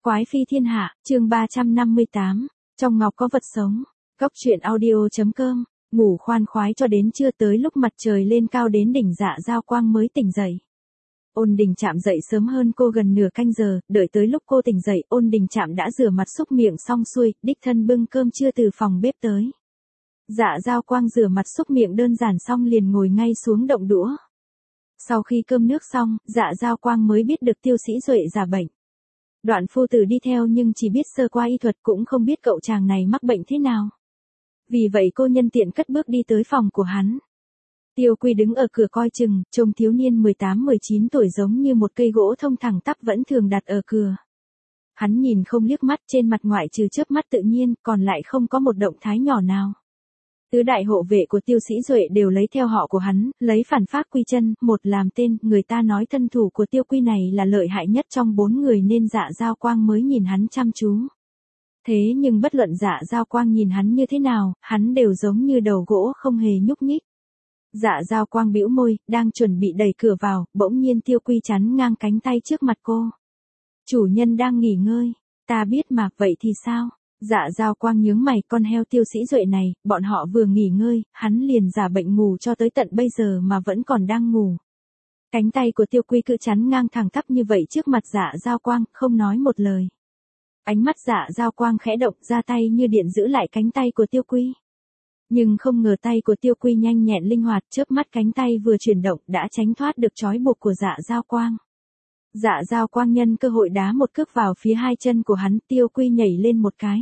Quái phi thiên hạ, chương 358, trong ngọc có vật sống. Góc truyện audio.com, ngủ khoan khoái cho đến trưa, tới lúc mặt trời lên cao đến đỉnh Dạ Giao Quang mới tỉnh dậy. Ôn Đình Trạm dậy sớm hơn cô gần nửa canh giờ, đợi tới lúc cô tỉnh dậy, Ôn Đình Trạm đã rửa mặt xúc miệng xong xuôi, đích thân bưng cơm trưa từ phòng bếp tới. Dạ Giao Quang rửa mặt xúc miệng đơn giản xong liền ngồi ngay xuống động đũa. Sau khi cơm nước xong, Dạ Giao Quang mới biết được Tiêu Sĩ Duệ giả bệnh. Đoạn phu tử đi theo nhưng chỉ biết sơ qua y thuật, cũng không biết cậu chàng này mắc bệnh thế nào. Vì vậy cô nhân tiện cất bước đi tới phòng của hắn. Tiêu Quy đứng ở cửa coi chừng, trông thiếu niên 18-19 tuổi giống như một cây gỗ thông thẳng tắp vẫn thường đặt ở cửa. Hắn nhìn không liếc mắt, trên mặt ngoại trừ chớp mắt tự nhiên, còn lại không có một động thái nhỏ nào. Tứ đại hộ vệ của Tiêu Sĩ Duệ đều lấy theo họ của hắn, lấy Phản Phác Quy Chân, một làm tên, người ta nói thân thủ của Tiêu Quy này là lợi hại nhất trong 4 người nên Dạ Giao Quang mới nhìn hắn chăm chú. Thế nhưng bất luận Dạ Giao Quang nhìn hắn như thế nào, hắn đều giống như đầu gỗ không hề nhúc nhích. Dạ Giao Quang bĩu môi, đang chuẩn bị đẩy cửa vào, bỗng nhiên Tiêu Quy chắn ngang cánh tay trước mặt cô. Chủ nhân đang nghỉ ngơi, ta biết mà, vậy thì sao? Dạ Giao Quang nhướng mày, con heo Tiêu Sĩ Duệ này, bọn họ vừa nghỉ ngơi, hắn liền giả bệnh ngủ cho tới tận bây giờ mà vẫn còn đang ngủ. Cánh tay của Tiêu Quy cứ chắn ngang thẳng tắp như vậy trước mặt Dạ Giao Quang, không nói một lời. Ánh mắt Dạ Giao Quang khẽ động, ra tay như điện giữ lại cánh tay của Tiêu Quy. Nhưng không ngờ tay của Tiêu Quy nhanh nhẹn linh hoạt, chớp mắt cánh tay vừa chuyển động đã tránh thoát được trói buộc của Dạ Giao Quang. Dạ Giao Quang nhân cơ hội đá một cước vào phía hai chân của hắn, Tiêu Quy nhảy lên một cái.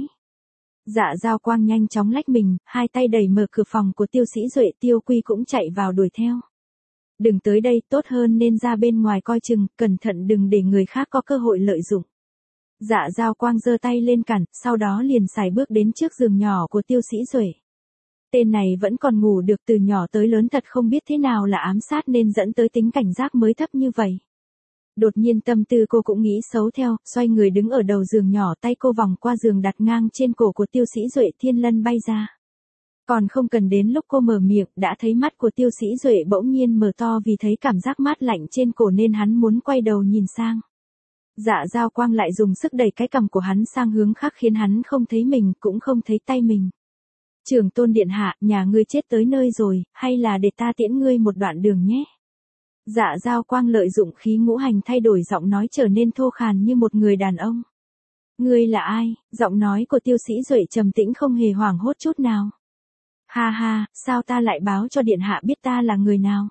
Dạ Giao Quang nhanh chóng lách mình, hai tay đẩy mở cửa phòng của Tiêu Sĩ Duệ, Tiêu Quy cũng chạy vào đuổi theo. Đừng tới đây, tốt hơn nên ra bên ngoài coi chừng, cẩn thận đừng để người khác có cơ hội lợi dụng. Dạ Giao Quang giơ tay lên cản, sau đó liền sải bước đến trước giường nhỏ của Tiêu Sĩ Duệ. Tên này vẫn còn ngủ được, từ nhỏ tới lớn thật không biết thế nào là ám sát nên dẫn tới tính cảnh giác mới thấp như vậy. Đột nhiên tâm tư cô cũng nghĩ xấu theo, xoay người đứng ở đầu giường nhỏ, tay cô vòng qua giường đặt ngang trên cổ của Tiêu Sĩ Duệ, thiên lân bay ra. Còn không cần đến lúc cô mở miệng, đã thấy mắt của Tiêu Sĩ Duệ bỗng nhiên mở to vì thấy cảm giác mát lạnh trên cổ nên hắn muốn quay đầu nhìn sang. Dạ Giao Quang lại dùng sức đẩy cái cằm của hắn sang hướng khác khiến hắn không thấy mình, cũng không thấy tay mình. Trưởng tôn điện hạ, nhà ngươi chết tới nơi rồi, hay là để ta tiễn ngươi một đoạn đường nhé? Dạ Giao Quang lợi dụng khí ngũ hành thay đổi giọng nói trở nên thô khàn như một người đàn ông. Ngươi là ai? Giọng nói của Tiêu Sĩ Duệ trầm tĩnh không hề hoảng hốt chút nào. Ha ha, sao ta lại báo cho điện hạ biết ta là người nào?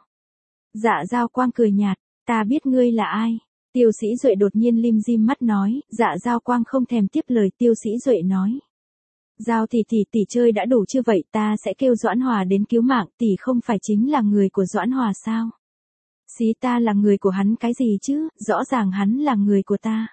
Dạ Giao Quang cười nhạt, ta biết ngươi là ai? Tiêu Sĩ Duệ đột nhiên lim dim mắt nói, Dạ Giao Quang không thèm tiếp lời, Tiêu Sĩ Duệ nói. Giao tỷ chơi đã đủ chưa vậy, ta sẽ kêu Doãn Hòa đến cứu mạng, tỷ không phải chính là người của Doãn Hòa sao? Xí, ta là người của hắn cái gì chứ, rõ ràng hắn là người của ta.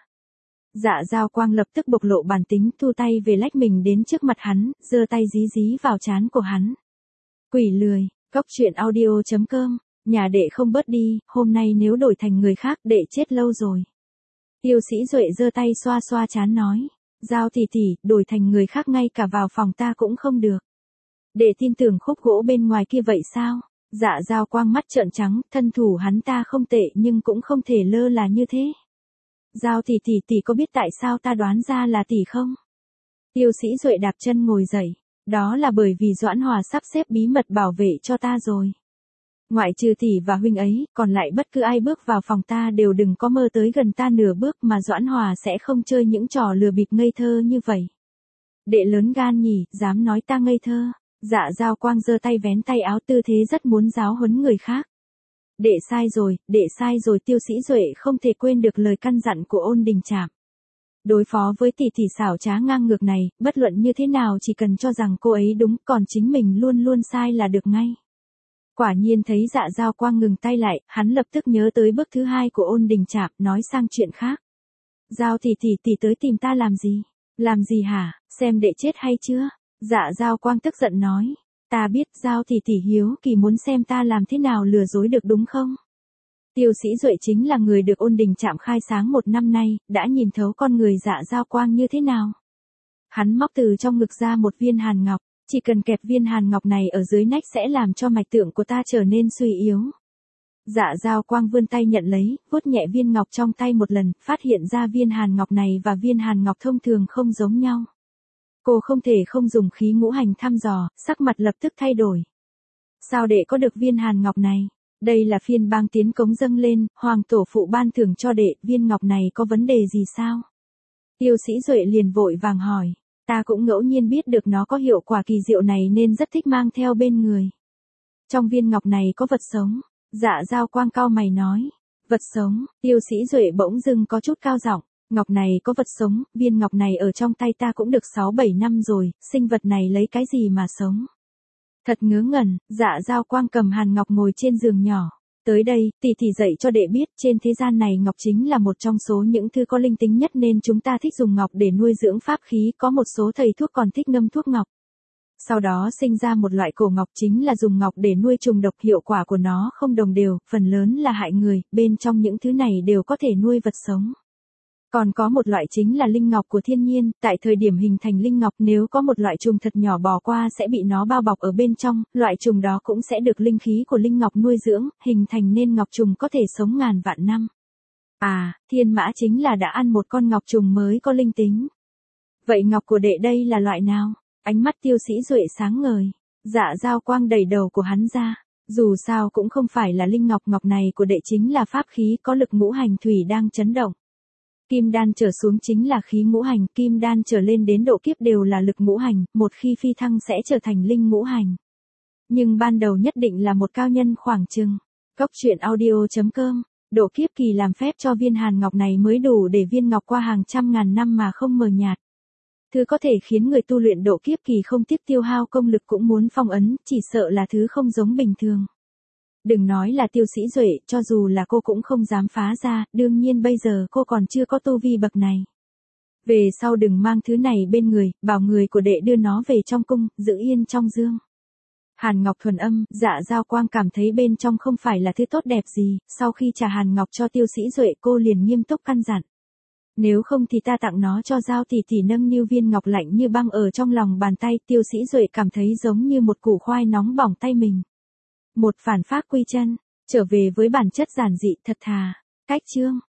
Dạ Giao Quang lập tức bộc lộ bản tính, thu tay về lách mình đến trước mặt hắn, giơ tay dí dí vào trán của hắn. Quỷ lười, góc truyện audio.com, nhà đệ không bớt đi, hôm nay nếu đổi thành người khác đệ chết lâu rồi. Tiêu Sĩ Duệ giơ tay xoa xoa trán nói, Giao tỷ, đổi thành người khác ngay cả vào phòng ta cũng không được. Đệ tin tưởng khúc gỗ bên ngoài kia vậy sao? Dạ Giao Quang mắt trợn trắng, thân thủ hắn ta không tệ nhưng cũng không thể lơ là như thế. Giao tỷ có biết tại sao ta đoán ra là tỷ không? Tiêu Sĩ Duệ đạp chân ngồi dậy, đó là bởi vì Doãn Hòa sắp xếp bí mật bảo vệ cho ta rồi. Ngoại trừ tỷ và huynh ấy, còn lại bất cứ ai bước vào phòng ta đều đừng có mơ tới gần ta nửa bước, mà Doãn Hòa sẽ không chơi những trò lừa bịp ngây thơ như vậy. Đệ lớn gan nhỉ, dám nói ta ngây thơ. Dạ Giao Quang giơ tay vén tay áo, tư thế rất muốn giáo huấn người khác. Đệ sai rồi, Tiêu Sĩ Duệ không thể quên được lời căn dặn của Ôn Đình Trạm. Đối phó với tỷ xảo trá ngang ngược này, bất luận như thế nào chỉ cần cho rằng cô ấy đúng, còn chính mình luôn luôn sai là được ngay. Quả nhiên thấy Dạ Giao Quang ngừng tay lại, hắn lập tức nhớ tới bước thứ hai của Ôn Đình Trạm, nói sang chuyện khác. Giao tỷ tới tìm ta làm gì? Làm gì hả? Xem đệ chết hay chưa? Dạ Giao Quang tức giận nói, ta biết, Giao tỷ hiếu kỳ muốn xem ta làm thế nào lừa dối được đúng không? Tiêu Sĩ Duệ chính là người được Ôn Đình Trạm khai sáng 1 năm nay, đã nhìn thấu con người Dạ Giao Quang như thế nào. Hắn móc từ trong ngực ra một viên hàn ngọc, chỉ cần kẹp viên hàn ngọc này ở dưới nách sẽ làm cho mạch tượng của ta trở nên suy yếu. Dạ Giao Quang vươn tay nhận lấy, vuốt nhẹ viên ngọc trong tay một lần, phát hiện ra viên hàn ngọc này và viên hàn ngọc thông thường không giống nhau. Cô không thể không dùng khí ngũ hành thăm dò, sắc mặt lập tức thay đổi. Sao đệ có được viên hàn ngọc này? Đây là phiên bang tiến cống dâng lên, hoàng tổ phụ ban thưởng cho đệ, viên ngọc này có vấn đề gì sao? Tiêu Sĩ Duệ liền vội vàng hỏi, ta cũng ngẫu nhiên biết được nó có hiệu quả kỳ diệu này nên rất thích mang theo bên người. Trong viên ngọc này có vật sống. Dạ Giao Quang cau mày nói, vật sống, Tiêu Sĩ Duệ bỗng dưng có chút cao giọng, ngọc này có vật sống, viên ngọc này ở trong tay ta cũng được 6-7 năm rồi, sinh vật này lấy cái gì mà sống? Thật ngớ ngẩn, Dạ Giao Quang cầm hàn ngọc ngồi trên giường nhỏ. Tới đây, tỷ tỷ dạy cho đệ biết trên thế gian này ngọc chính là một trong số những thứ có linh tính nhất nên chúng ta thích dùng ngọc để nuôi dưỡng pháp khí, có một số thầy thuốc còn thích ngâm thuốc ngọc. Sau đó sinh ra một loại cổ ngọc chính là dùng ngọc để nuôi trùng độc, hiệu quả của nó không đồng đều, phần lớn là hại người, bên trong những thứ này đều có thể nuôi vật sống. Còn có một loại chính là linh ngọc của thiên nhiên, tại thời điểm hình thành linh ngọc nếu có một loại trùng thật nhỏ bò qua sẽ bị nó bao bọc ở bên trong, loại trùng đó cũng sẽ được linh khí của linh ngọc nuôi dưỡng, hình thành nên ngọc trùng có thể sống ngàn vạn năm. À, thiên mã chính là đã ăn một con ngọc trùng mới có linh tính. Vậy ngọc của đệ đây là loại nào? Ánh mắt Tiêu Sĩ Duệ sáng ngời. Dạ Giao Quang đẩy đầu của hắn ra. Dù sao cũng không phải là linh ngọc, ngọc này của đệ chính là pháp khí có lực ngũ hành thủy đang chấn động. Kim đan trở xuống chính là khí ngũ hành, kim đan trở lên đến độ kiếp đều là lực ngũ hành, một khi phi thăng sẽ trở thành linh ngũ hành. Nhưng ban đầu nhất định là một cao nhân khoảng chừng. Cốc truyện audio.com, độ kiếp kỳ làm phép cho viên hàn ngọc này mới đủ để viên ngọc qua hàng trăm ngàn năm mà không mờ nhạt. Thứ có thể khiến người tu luyện độ kiếp kỳ không tiếc tiêu hao công lực cũng muốn phong ấn, chỉ sợ là thứ không giống bình thường. Đừng nói là Tiêu Sĩ Duệ, cho dù là cô cũng không dám phá ra, đương nhiên bây giờ cô còn chưa có tu vi bậc này. Về sau đừng mang thứ này bên người, bảo người của đệ đưa nó về trong cung, giữ yên trong dương. Hàn ngọc thuần âm, Dạ Giao Quang cảm thấy bên trong không phải là thứ tốt đẹp gì, sau khi trả hàn ngọc cho Tiêu Sĩ Duệ cô liền nghiêm túc căn dặn. Nếu không thì ta tặng nó cho Giao tỷ tỷ. Nâng niu viên ngọc lạnh như băng ở trong lòng bàn tay, Tiêu Sĩ Duệ cảm thấy giống như một củ khoai nóng bỏng tay mình. Một phản phác quy chân, trở về với bản chất giản dị thật thà. Cách chương